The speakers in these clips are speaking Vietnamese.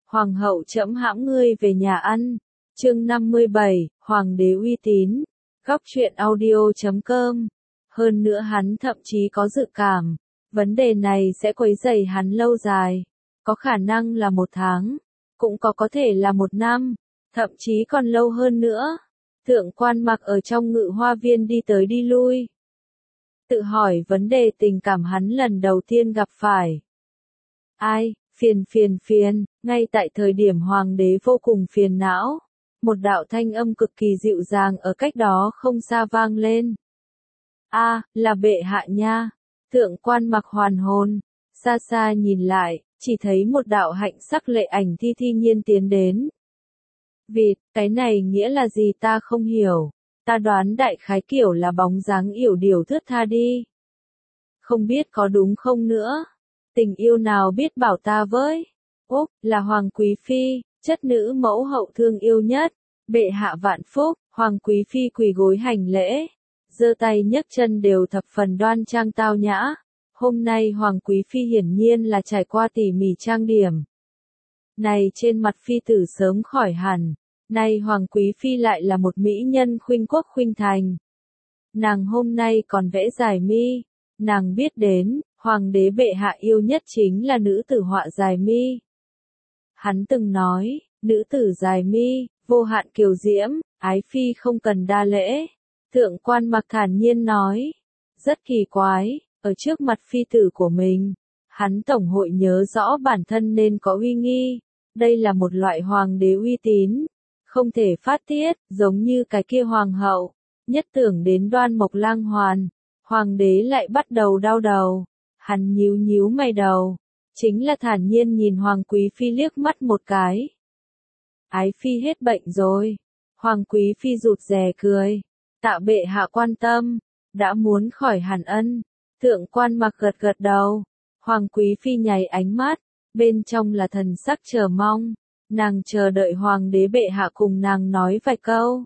Hoàng hậu trẫm hãm ngươi về nhà ăn. Chương 57, Hoàng đế uy tín. Góc truyện audio.com. Hơn nữa hắn thậm chí có dự cảm, vấn đề này sẽ quấy rầy hắn lâu dài. Có khả năng là 1 tháng, cũng có thể là 1 năm, thậm chí còn lâu hơn nữa. Thượng quan Mặc ở trong Ngự Hoa Viên đi tới đi lui, tự hỏi vấn đề tình cảm hắn lần đầu tiên gặp phải. Ai, phiền, ngay tại thời điểm hoàng đế vô cùng phiền não, một đạo thanh âm cực kỳ dịu dàng ở cách đó không xa vang lên. Là bệ hạ nha. Thượng quan Mặc hoàn hồn, xa xa nhìn lại, chỉ thấy một đạo hạnh sắc lệ ảnh thi nhiên tiến đến. Vịt, cái này nghĩa là gì ta không hiểu, ta đoán đại khái kiểu là bóng dáng yểu điệu thướt tha đi. Không biết có đúng không nữa, tình yêu nào biết bảo ta với. Úc, là Hoàng Quý Phi, chất nữ mẫu hậu thương yêu nhất, bệ hạ vạn phúc. Hoàng Quý Phi quỳ gối hành lễ, giơ tay nhấc chân đều thập phần đoan trang tao nhã. Hôm nay Hoàng Quý Phi hiển nhiên là trải qua tỉ mỉ trang điểm. Này trên mặt phi tử sớm khỏi hẳn, nay Hoàng Quý Phi lại là một mỹ nhân khuynh quốc khuynh thành. Nàng hôm nay còn vẽ dài mi, nàng biết đến, Hoàng đế bệ hạ yêu nhất chính là nữ tử họa dài mi. Hắn từng nói, nữ tử dài mi, vô hạn kiều diễm, ái phi không cần đa lễ. Thượng quan Mặc thản nhiên nói, rất kỳ quái, ở trước mặt phi tử của mình, hắn tổng hội nhớ rõ bản thân nên có uy nghi, đây là một loại hoàng đế uy tín, không thể phát tiết, giống như cái kia hoàng hậu, nhất tưởng đến Đoan Mộc Lang Hoàn, hoàng đế lại bắt đầu đau đầu, hắn nhíu mày đầu, chính là thản nhiên nhìn Hoàng Quý Phi liếc mắt một cái. Ái phi hết bệnh rồi. Hoàng Quý Phi rụt rè cười, tạ bệ hạ quan tâm, đã muốn khỏi hẳn ân. Thượng quan Mặc gật đầu, Hoàng Quý Phi nháy ánh mắt, bên trong là thần sắc chờ mong, nàng chờ đợi hoàng đế bệ hạ cùng nàng nói vài câu.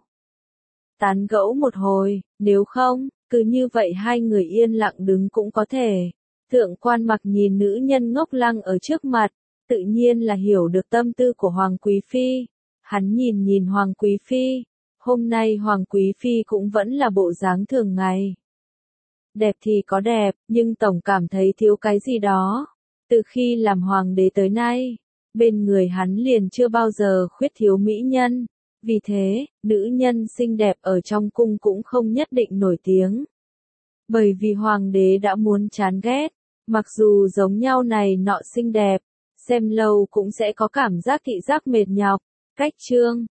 Tán gẫu một hồi, nếu không, cứ như vậy hai người yên lặng đứng cũng có thể. Thượng quan Mặc nhìn nữ nhân ngốc lăng ở trước mặt, tự nhiên là hiểu được tâm tư của Hoàng Quý Phi. Hắn nhìn Hoàng Quý Phi, hôm nay Hoàng Quý Phi cũng vẫn là bộ dáng thường ngày. Đẹp thì có đẹp, nhưng tổng cảm thấy thiếu cái gì đó. Từ khi làm hoàng đế tới nay, bên người hắn liền chưa bao giờ khuyết thiếu mỹ nhân. Vì thế, nữ nhân xinh đẹp ở trong cung cũng không nhất định nổi tiếng. Bởi vì hoàng đế đã muốn chán ghét, mặc dù giống nhau này nọ xinh đẹp, xem lâu cũng sẽ có cảm giác thị giác mệt nhọc. Cách chương